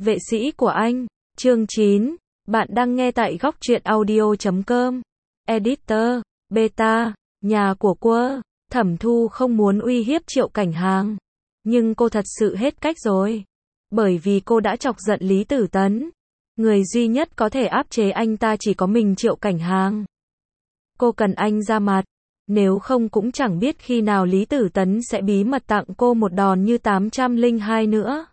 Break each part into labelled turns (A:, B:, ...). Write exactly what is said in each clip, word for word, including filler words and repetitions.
A: Vệ sĩ của anh, chương chín. Bạn đang nghe tại góc truyện audio chấm com. Editor, Beta, nhà của quơ. Thẩm Thu không muốn uy hiếp Triệu Cảnh Hàng. Nhưng cô thật sự hết cách rồi. Bởi vì cô đã chọc giận Lý Tử Tấn. Người duy nhất có thể áp chế anh ta chỉ có mình Triệu Cảnh Hàng. Cô cần anh ra mặt. Nếu không cũng chẳng biết khi nào Lý Tử Tấn sẽ bí mật tặng cô một đòn như tám trăm lẻ hai nữa.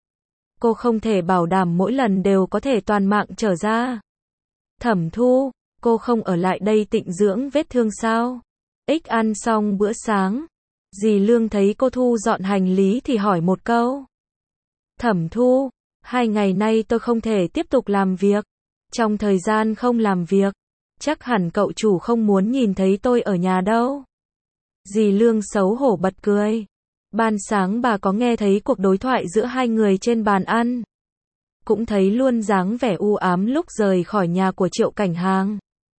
A: Cô không thể bảo đảm mỗi lần đều có thể toàn mạng trở ra. Thẩm Thu, cô không ở lại đây tịnh dưỡng vết thương sao? Ích ăn xong bữa sáng. Dì Lương thấy cô thu dọn hành lý thì hỏi một câu. Thẩm Thu, hai ngày nay tôi không thể tiếp tục làm việc. Trong thời gian không làm việc, chắc hẳn cậu chủ không muốn nhìn thấy tôi ở nhà đâu. Dì Lương xấu hổ bật cười. Ban sáng bà có nghe thấy cuộc đối thoại giữa hai người trên bàn ăn. Cũng thấy luôn dáng vẻ u ám lúc rời khỏi nhà của Triệu Cảnh Hàng.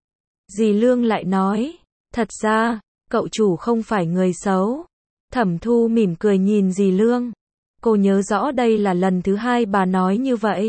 A: Dì Lương lại nói, thật ra, cậu chủ không phải người xấu. Thẩm Thu mỉm cười nhìn dì Lương. Cô nhớ rõ đây là lần thứ hai bà nói như vậy.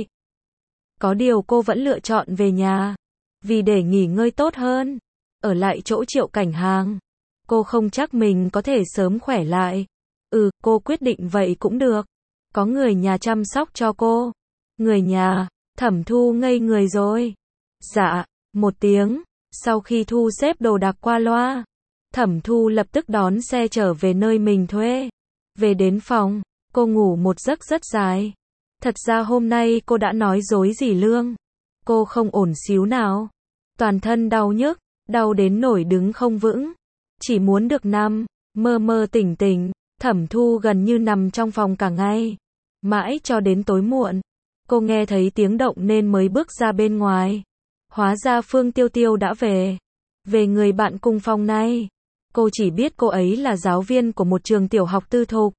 A: Có điều cô vẫn lựa chọn về nhà. Vì để nghỉ ngơi tốt hơn. Ở lại chỗ Triệu Cảnh Hàng. Cô không chắc mình có thể sớm khỏe lại. Ừ, cô quyết định vậy cũng được. Có người nhà chăm sóc cho cô. Người nhà, Thẩm Thu ngây người rồi. Dạ, một tiếng. Sau khi thu xếp đồ đạc qua loa, Thẩm Thu lập tức đón xe trở về nơi mình thuê. Về đến phòng, cô ngủ một giấc rất dài. Thật ra hôm nay cô đã nói dối dì Lương. Cô không ổn xíu nào. Toàn thân đau nhức, đau đến nổi đứng không vững. Chỉ muốn được nằm, mơ mơ tỉnh tỉnh. Thẩm Thu gần như nằm trong phòng cả ngày. Mãi cho đến tối muộn, cô nghe thấy tiếng động nên mới bước ra bên ngoài. Hóa ra Phương Tiêu Tiêu đã về. Về người bạn cùng phòng này. Cô chỉ biết cô ấy là giáo viên của một trường tiểu học tư thục.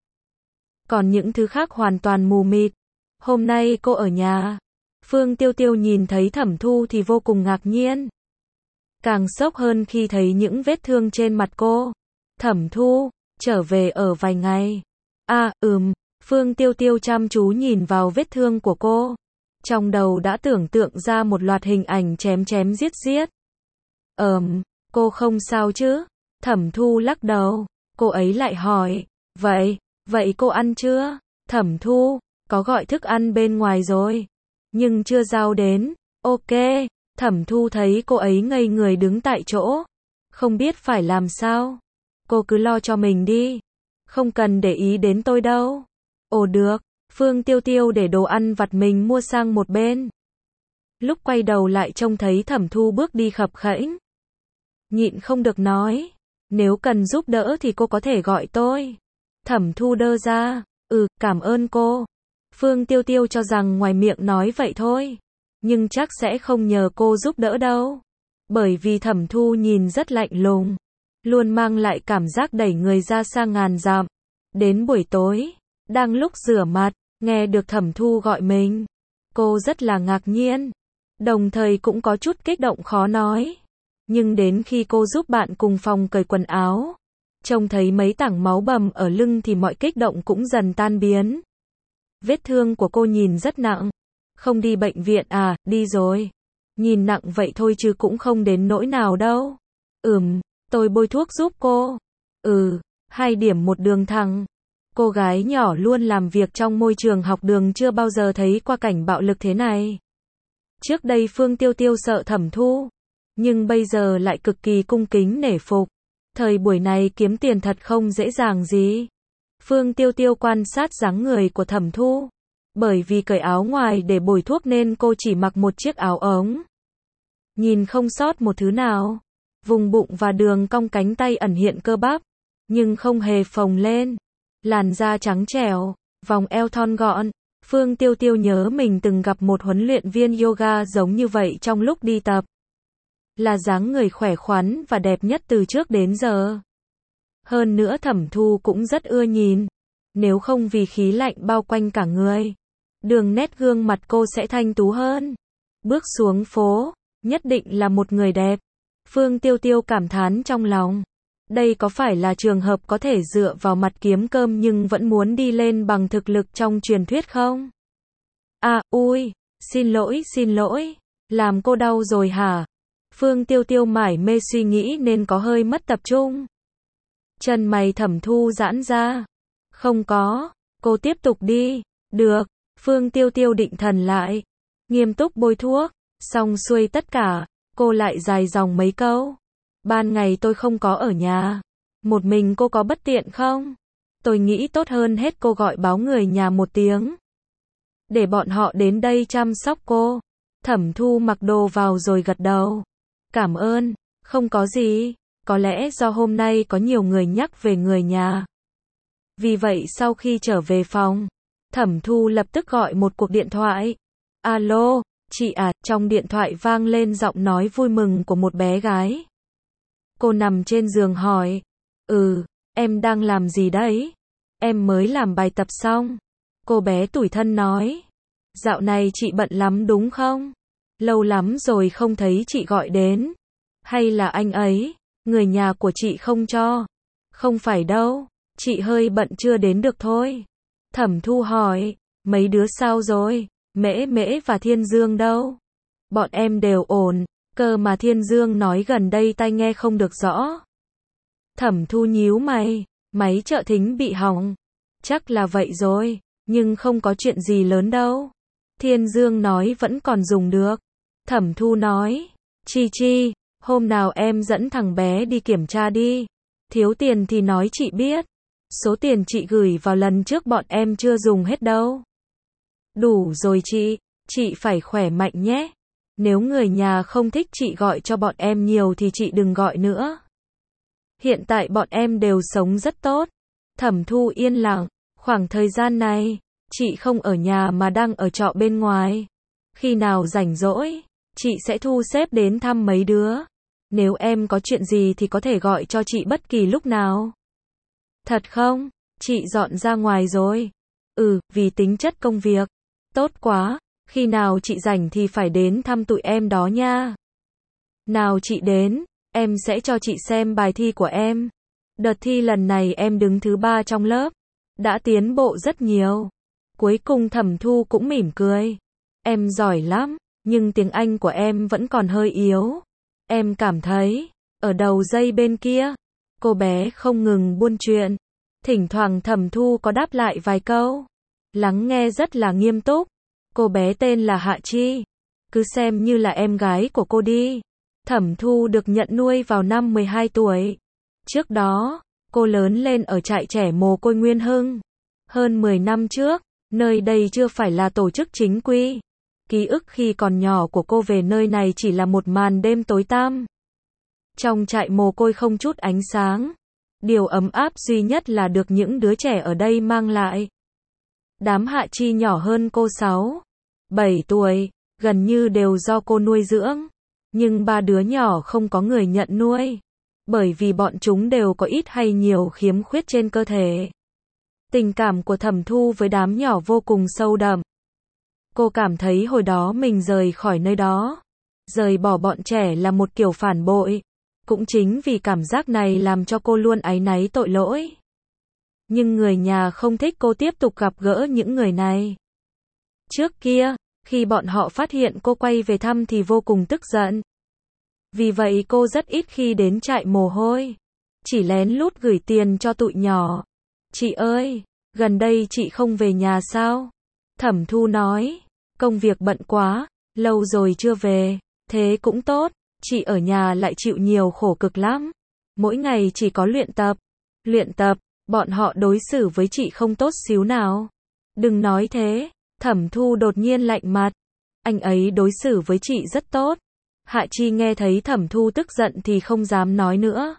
A: Còn những thứ khác hoàn toàn mù mịt. Hôm nay cô ở nhà. Phương Tiêu Tiêu nhìn thấy Thẩm Thu thì vô cùng ngạc nhiên. Càng sốc hơn khi thấy những vết thương trên mặt cô. Thẩm Thu, trở về ở vài ngày. À, ừm, Phương Tiêu Tiêu chăm chú nhìn vào vết thương của cô. Trong đầu đã tưởng tượng ra một loạt hình ảnh chém chém giết giết. Ờm, cô không sao chứ? Thẩm Thu lắc đầu. Cô ấy lại hỏi, vậy, vậy cô ăn chưa? Thẩm Thu, có gọi thức ăn bên ngoài rồi. Nhưng chưa giao đến. Ok, Thẩm Thu thấy cô ấy ngây người đứng tại chỗ. Không biết phải làm sao. Cô cứ lo cho mình đi. Không cần để ý đến tôi đâu. Ồ được, Phương Tiêu Tiêu để đồ ăn vặt mình mua sang một bên. Lúc quay đầu lại trông thấy Thẩm Thu bước đi khập khẽnh. Nhịn không được nói. Nếu cần giúp đỡ thì cô có thể gọi tôi. Thẩm Thu đơ ra. Ừ, cảm ơn cô. Phương Tiêu Tiêu cho rằng ngoài miệng nói vậy thôi. Nhưng chắc sẽ không nhờ cô giúp đỡ đâu. Bởi vì Thẩm Thu nhìn rất lạnh lùng. Luôn mang lại cảm giác đẩy người ra xa ngàn dặm. Đến buổi tối, đang lúc rửa mặt, nghe được Thẩm Thu gọi mình. Cô rất là ngạc nhiên. Đồng thời cũng có chút kích động khó nói. Nhưng đến khi cô giúp bạn cùng phòng cởi quần áo, trông thấy mấy tảng máu bầm ở lưng thì mọi kích động cũng dần tan biến. Vết thương của cô nhìn rất nặng. Không đi bệnh viện à? Đi rồi. Nhìn nặng vậy thôi chứ cũng không đến nỗi nào đâu. Ừm, tôi bôi thuốc giúp cô. Ừ, hai điểm một đường thẳng. Cô gái nhỏ luôn làm việc trong môi trường học đường chưa bao giờ thấy qua cảnh bạo lực thế này. Trước đây Phương Tiêu Tiêu sợ Thẩm Thu, nhưng bây giờ lại cực kỳ cung kính nể phục. Thời buổi này kiếm tiền thật không dễ dàng gì. Phương Tiêu Tiêu quan sát dáng người của Thẩm Thu. Bởi vì cởi áo ngoài để bôi thuốc nên cô chỉ mặc một chiếc áo ống. Nhìn không sót một thứ nào. Vùng bụng và đường cong cánh tay ẩn hiện cơ bắp, nhưng không hề phồng lên. Làn da trắng trẻo, vòng eo thon gọn. Phương Tiêu Tiêu nhớ mình từng gặp một huấn luyện viên yoga giống như vậy trong lúc đi tập. Là dáng người khỏe khoắn và đẹp nhất từ trước đến giờ. Hơn nữa Thẩm Thu cũng rất ưa nhìn. Nếu không vì khí lạnh bao quanh cả người, đường nét gương mặt cô sẽ thanh tú hơn. Bước xuống phố, nhất định là một người đẹp. Phương Tiêu Tiêu cảm thán trong lòng. Đây có phải là trường hợp có thể dựa vào mặt kiếm cơm nhưng vẫn muốn đi lên bằng thực lực trong truyền thuyết không? À, ui, xin lỗi, xin lỗi, làm cô đau rồi hả? Phương Tiêu Tiêu mải mê suy nghĩ nên có hơi mất tập trung. Chân mày Thẩm Thu giãn ra. Không có, cô tiếp tục đi. Được, Phương Tiêu Tiêu định thần lại. Nghiêm túc bôi thuốc, xong xuôi tất cả, cô lại dài dòng mấy câu. Ban ngày tôi không có ở nhà. Một mình cô có bất tiện không? Tôi nghĩ tốt hơn hết cô gọi báo người nhà một tiếng. Để bọn họ đến đây chăm sóc cô. Thẩm Thu mặc đồ vào rồi gật đầu. Cảm ơn, không có gì, có lẽ do hôm nay có nhiều người nhắc về người nhà. Vì vậy sau khi trở về phòng, Thẩm Thu lập tức gọi một cuộc điện thoại. Alo, chị à, trong điện thoại vang lên giọng nói vui mừng của một bé gái. Cô nằm trên giường hỏi, ừ, em đang làm gì đấy? Em mới làm bài tập xong. Cô bé tủi thân nói, dạo này chị bận lắm đúng không? Lâu lắm rồi không thấy chị gọi đến. Hay là anh ấy, người nhà của chị không cho? Không phải đâu, chị hơi bận chưa đến được thôi. Thẩm Thu hỏi, mấy đứa sao rồi? Mễ Mễ và Thiên Dương đâu? Bọn em đều ổn, cơ mà Thiên Dương nói gần đây tai nghe không được rõ. Thẩm Thu nhíu mày, máy trợ thính bị hỏng. Chắc là vậy rồi, nhưng không có chuyện gì lớn đâu. Thiên Dương nói vẫn còn dùng được. Thẩm Thu nói, Chi Chi, hôm nào em dẫn thằng bé đi kiểm tra đi. Thiếu tiền thì nói chị biết. Số tiền chị gửi vào lần trước bọn em chưa dùng hết đâu. Đủ rồi chị, chị phải khỏe mạnh nhé. Nếu người nhà không thích chị gọi cho bọn em nhiều thì chị đừng gọi nữa. Hiện tại bọn em đều sống rất tốt. Thẩm Thu yên lặng, khoảng thời gian này, chị không ở nhà mà đang ở trọ bên ngoài. Khi nào rảnh rỗi, chị sẽ thu xếp đến thăm mấy đứa. Nếu em có chuyện gì thì có thể gọi cho chị bất kỳ lúc nào. Thật không? Chị dọn ra ngoài rồi. Ừ, vì tính chất công việc. Tốt quá, khi nào chị rảnh thì phải đến thăm tụi em đó nha. Nào chị đến, em sẽ cho chị xem bài thi của em. Đợt thi lần này em đứng thứ ba trong lớp. Đã tiến bộ rất nhiều. Cuối cùng Thẩm Thu cũng mỉm cười. Em giỏi lắm, nhưng tiếng Anh của em vẫn còn hơi yếu. Em cảm thấy, ở đầu dây bên kia, cô bé không ngừng buôn chuyện. Thỉnh thoảng Thẩm Thu có đáp lại vài câu. Lắng nghe rất là nghiêm túc. Cô bé tên là Hạ Chi. Cứ xem như là em gái của cô đi. Thẩm Thu được nhận nuôi vào năm mười hai tuổi. Trước đó, cô lớn lên ở trại trẻ mồ côi Nguyên Hưng. Hơn mười năm trước, nơi đây chưa phải là tổ chức chính quy. Ký ức khi còn nhỏ của cô về nơi này chỉ là một màn đêm tối tăm. Trong trại mồ côi không chút ánh sáng. Điều ấm áp duy nhất là được những đứa trẻ ở đây mang lại. Đám Hạ Chi nhỏ hơn cô sáu, bảy tuổi, gần như đều do cô nuôi dưỡng. Nhưng ba đứa nhỏ không có người nhận nuôi. Bởi vì bọn chúng đều có ít hay nhiều khiếm khuyết trên cơ thể. Tình cảm của Thẩm Thu với đám nhỏ vô cùng sâu đậm. Cô cảm thấy hồi đó mình rời khỏi nơi đó. Rời bỏ bọn trẻ là một kiểu phản bội. Cũng chính vì cảm giác này làm cho cô luôn áy náy tội lỗi. Nhưng người nhà không thích cô tiếp tục gặp gỡ những người này. Trước kia, khi bọn họ phát hiện cô quay về thăm thì vô cùng tức giận. Vì vậy cô rất ít khi đến trại mồ hôi. Chỉ lén lút gửi tiền cho tụi nhỏ. Chị ơi, gần đây chị không về nhà sao? Thẩm Thu nói, công việc bận quá, lâu rồi chưa về. Thế cũng tốt, chị ở nhà lại chịu nhiều khổ cực lắm. Mỗi ngày chỉ có luyện tập. Luyện tập, bọn họ đối xử với chị không tốt xíu nào. Đừng nói thế, Thẩm Thu đột nhiên lạnh mặt. Anh ấy đối xử với chị rất tốt. Hạ Chi nghe thấy Thẩm Thu tức giận thì không dám nói nữa.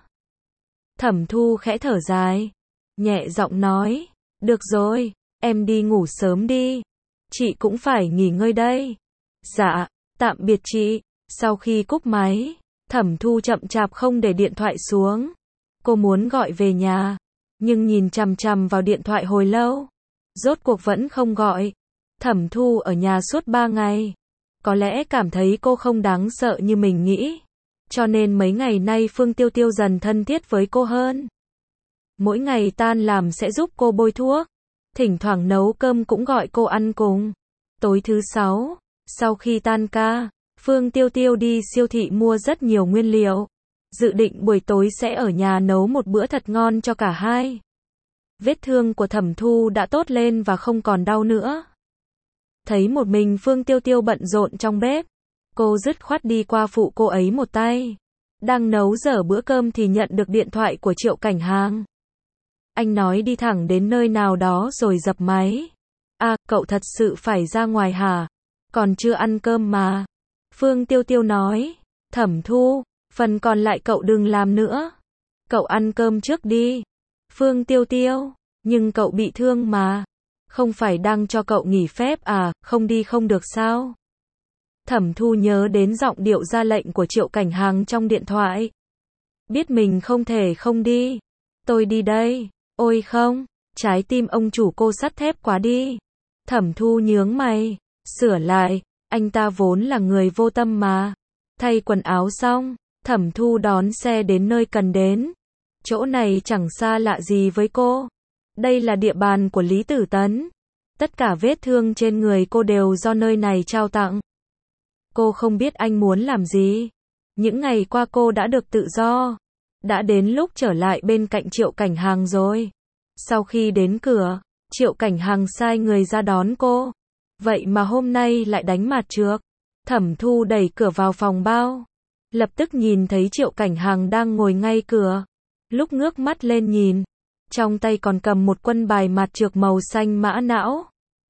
A: Thẩm Thu khẽ thở dài, nhẹ giọng nói, được rồi, em đi ngủ sớm đi. Chị cũng phải nghỉ ngơi đây. Dạ, tạm biệt chị. Sau khi cúp máy, Thẩm Thu chậm chạp không để điện thoại xuống. Cô muốn gọi về nhà, nhưng nhìn chằm chằm vào điện thoại hồi lâu. Rốt cuộc vẫn không gọi. Thẩm Thu ở nhà suốt ba ngày. Có lẽ cảm thấy cô không đáng sợ như mình nghĩ. Cho nên mấy ngày nay Phương Tiêu Tiêu dần thân thiết với cô hơn. Mỗi ngày tan làm sẽ giúp cô bôi thuốc. Thỉnh thoảng nấu cơm cũng gọi cô ăn cùng. Tối thứ sáu, sau khi tan ca, Phương Tiêu Tiêu đi siêu thị mua rất nhiều nguyên liệu. Dự định buổi tối sẽ ở nhà nấu một bữa thật ngon cho cả hai. Vết thương của Thẩm Thu đã tốt lên và không còn đau nữa. Thấy một mình Phương Tiêu Tiêu bận rộn trong bếp, cô dứt khoát đi qua phụ cô ấy một tay. Đang nấu dở bữa cơm thì nhận được điện thoại của Triệu Cảnh Hàng. Anh nói đi thẳng đến nơi nào đó rồi dập máy. À, cậu thật sự phải ra ngoài hả? Còn chưa ăn cơm mà. Phương Tiêu Tiêu nói. Thẩm Thu, phần còn lại cậu đừng làm nữa. Cậu ăn cơm trước đi. Phương Tiêu Tiêu, nhưng cậu bị thương mà. Không phải đang cho cậu nghỉ phép à, không đi không được sao? Thẩm Thu nhớ đến giọng điệu ra lệnh của Triệu Cảnh Hàng trong điện thoại. Biết mình không thể không đi. Tôi đi đây. Ôi không, trái tim ông chủ cô sắt thép quá đi. Thẩm Thu nhướng mày, sửa lại, anh ta vốn là người vô tâm mà. Thay quần áo xong, Thẩm Thu đón xe đến nơi cần đến. Chỗ này chẳng xa lạ gì với cô. Đây là địa bàn của Lý Tử Tấn. Tất cả vết thương trên người cô đều do nơi này trao tặng. Cô không biết anh muốn làm gì. Những ngày qua cô đã được tự do. Đã đến lúc trở lại bên cạnh Triệu Cảnh Hàng rồi. Sau khi đến cửa, Triệu Cảnh Hàng sai người ra đón cô. Vậy mà hôm nay lại đánh mặt trược. Thẩm Thu đẩy cửa vào phòng bao. Lập tức nhìn thấy Triệu Cảnh Hàng đang ngồi ngay cửa. Lúc ngước mắt lên nhìn, trong tay còn cầm một quân bài mặt trược màu xanh mã não.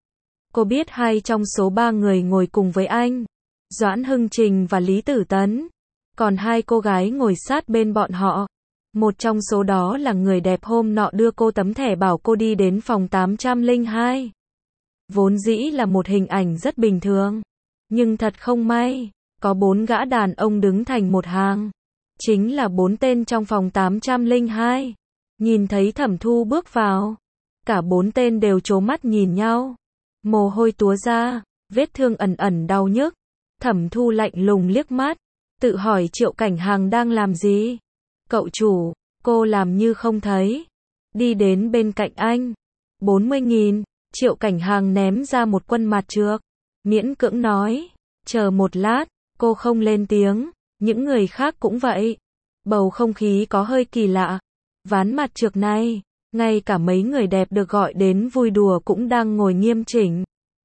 A: Cô biết hai trong số ba người ngồi cùng với anh, Doãn Hưng Trình và Lý Tử Tấn. Còn hai cô gái ngồi sát bên bọn họ. Một trong số đó là người đẹp hôm nọ đưa cô tấm thẻ bảo cô đi đến phòng tám trăm lẻ hai. Vốn dĩ là một hình ảnh rất bình thường. Nhưng thật không may, có bốn gã đàn ông đứng thành một hàng. Chính là bốn tên trong phòng tám trăm lẻ hai. Nhìn thấy Thẩm Thu bước vào. Cả bốn tên đều trố mắt nhìn nhau. Mồ hôi túa ra, vết thương ẩn ẩn đau nhức. Thẩm Thu lạnh lùng liếc mắt. Tự hỏi Triệu Cảnh Hàng đang làm gì? Cậu chủ, cô làm như không thấy. Đi đến bên cạnh anh. bốn mươi nghìn, Triệu Cảnh Hàng ném ra một quân mặt trược. Miễn cưỡng nói. Chờ một lát, cô không lên tiếng. Những người khác cũng vậy. Bầu không khí có hơi kỳ lạ. Ván mặt trược này, ngay cả mấy người đẹp được gọi đến vui đùa cũng đang ngồi nghiêm chỉnh.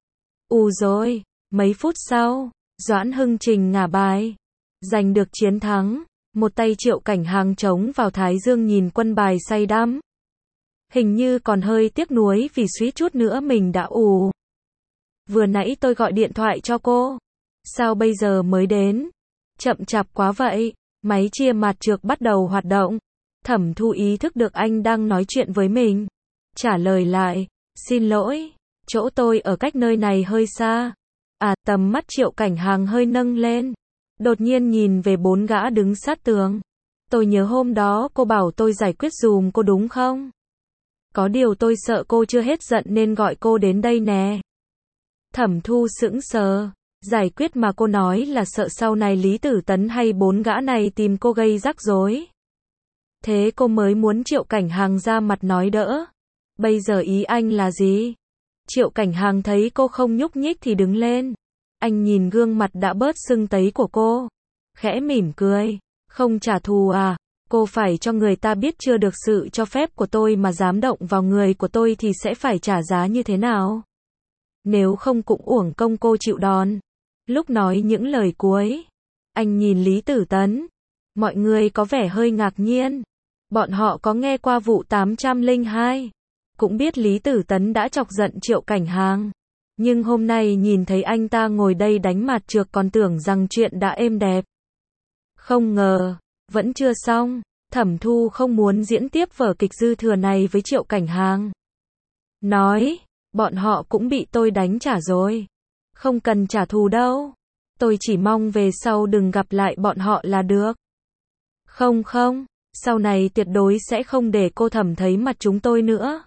A: U rồi, mấy phút sau, Doãn Hưng Trình ngả bài. Giành được chiến thắng, một tay Triệu Cảnh Hàng trống vào thái dương nhìn quân bài say đắm. Hình như còn hơi tiếc nuối vì suýt chút nữa mình đã ù. Vừa nãy tôi gọi điện thoại cho cô. Sao bây giờ mới đến? Chậm chạp quá vậy. Máy chia mặt trược bắt đầu hoạt động. Thẩm Thu ý thức được anh đang nói chuyện với mình. Trả lời lại. Xin lỗi, chỗ tôi ở cách nơi này hơi xa. À, tầm mắt Triệu Cảnh Hàng hơi nâng lên. Đột nhiên nhìn về bốn gã đứng sát tường. Tôi nhớ hôm đó cô bảo tôi giải quyết dùm cô đúng không? Có điều tôi sợ cô chưa hết giận nên gọi cô đến đây nè. Thẩm Thu sững sờ. Giải quyết mà cô nói là sợ sau này Lý Tử Tấn hay bốn gã này tìm cô gây rắc rối. Thế cô mới muốn Triệu Cảnh Hàng ra mặt nói đỡ. Bây giờ ý anh là gì? Triệu Cảnh Hàng thấy cô không nhúc nhích thì đứng lên. Anh nhìn gương mặt đã bớt sưng tấy của cô. Khẽ mỉm cười. Không trả thù à? Cô phải cho người ta biết chưa được sự cho phép của tôi mà dám động vào người của tôi thì sẽ phải trả giá như thế nào. Nếu không cũng uổng công cô chịu đòn. Lúc nói những lời cuối, anh nhìn Lý Tử Tấn. Mọi người có vẻ hơi ngạc nhiên. Bọn họ có nghe qua vụ tám trăm lẻ hai. Cũng biết Lý Tử Tấn đã chọc giận Triệu Cảnh Hàng. Nhưng hôm nay nhìn thấy anh ta ngồi đây đánh mặt trược còn tưởng rằng chuyện đã êm đẹp. Không ngờ, vẫn chưa xong. Thẩm Thu không muốn diễn tiếp vở kịch dư thừa này với Triệu Cảnh Hàng. Nói, bọn họ cũng bị tôi đánh trả rồi. Không cần trả thù đâu. Tôi chỉ mong về sau đừng gặp lại bọn họ là được. Không không, sau này tuyệt đối sẽ không để cô Thẩm thấy mặt chúng tôi nữa.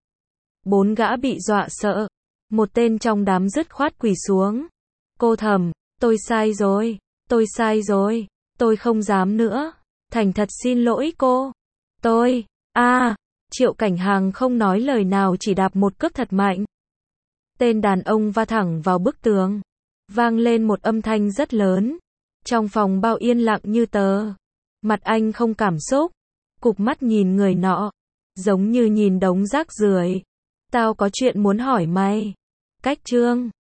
A: Bốn gã bị dọa sợ. Một tên trong đám dứt khoát quỳ xuống. Cô Thẩm, tôi sai rồi, tôi sai rồi, tôi không dám nữa. Thành thật xin lỗi cô. Tôi, a à, Triệu Cảnh Hàng không nói lời nào chỉ đạp một cước thật mạnh. Tên đàn ông va thẳng vào bức tường. Vang lên một âm thanh rất lớn. Trong phòng bao yên lặng như tờ. Mặt anh không cảm xúc. Cụp mắt nhìn người nọ. Giống như nhìn đống rác rưởi. Tao có chuyện muốn hỏi mày. Cách Trương.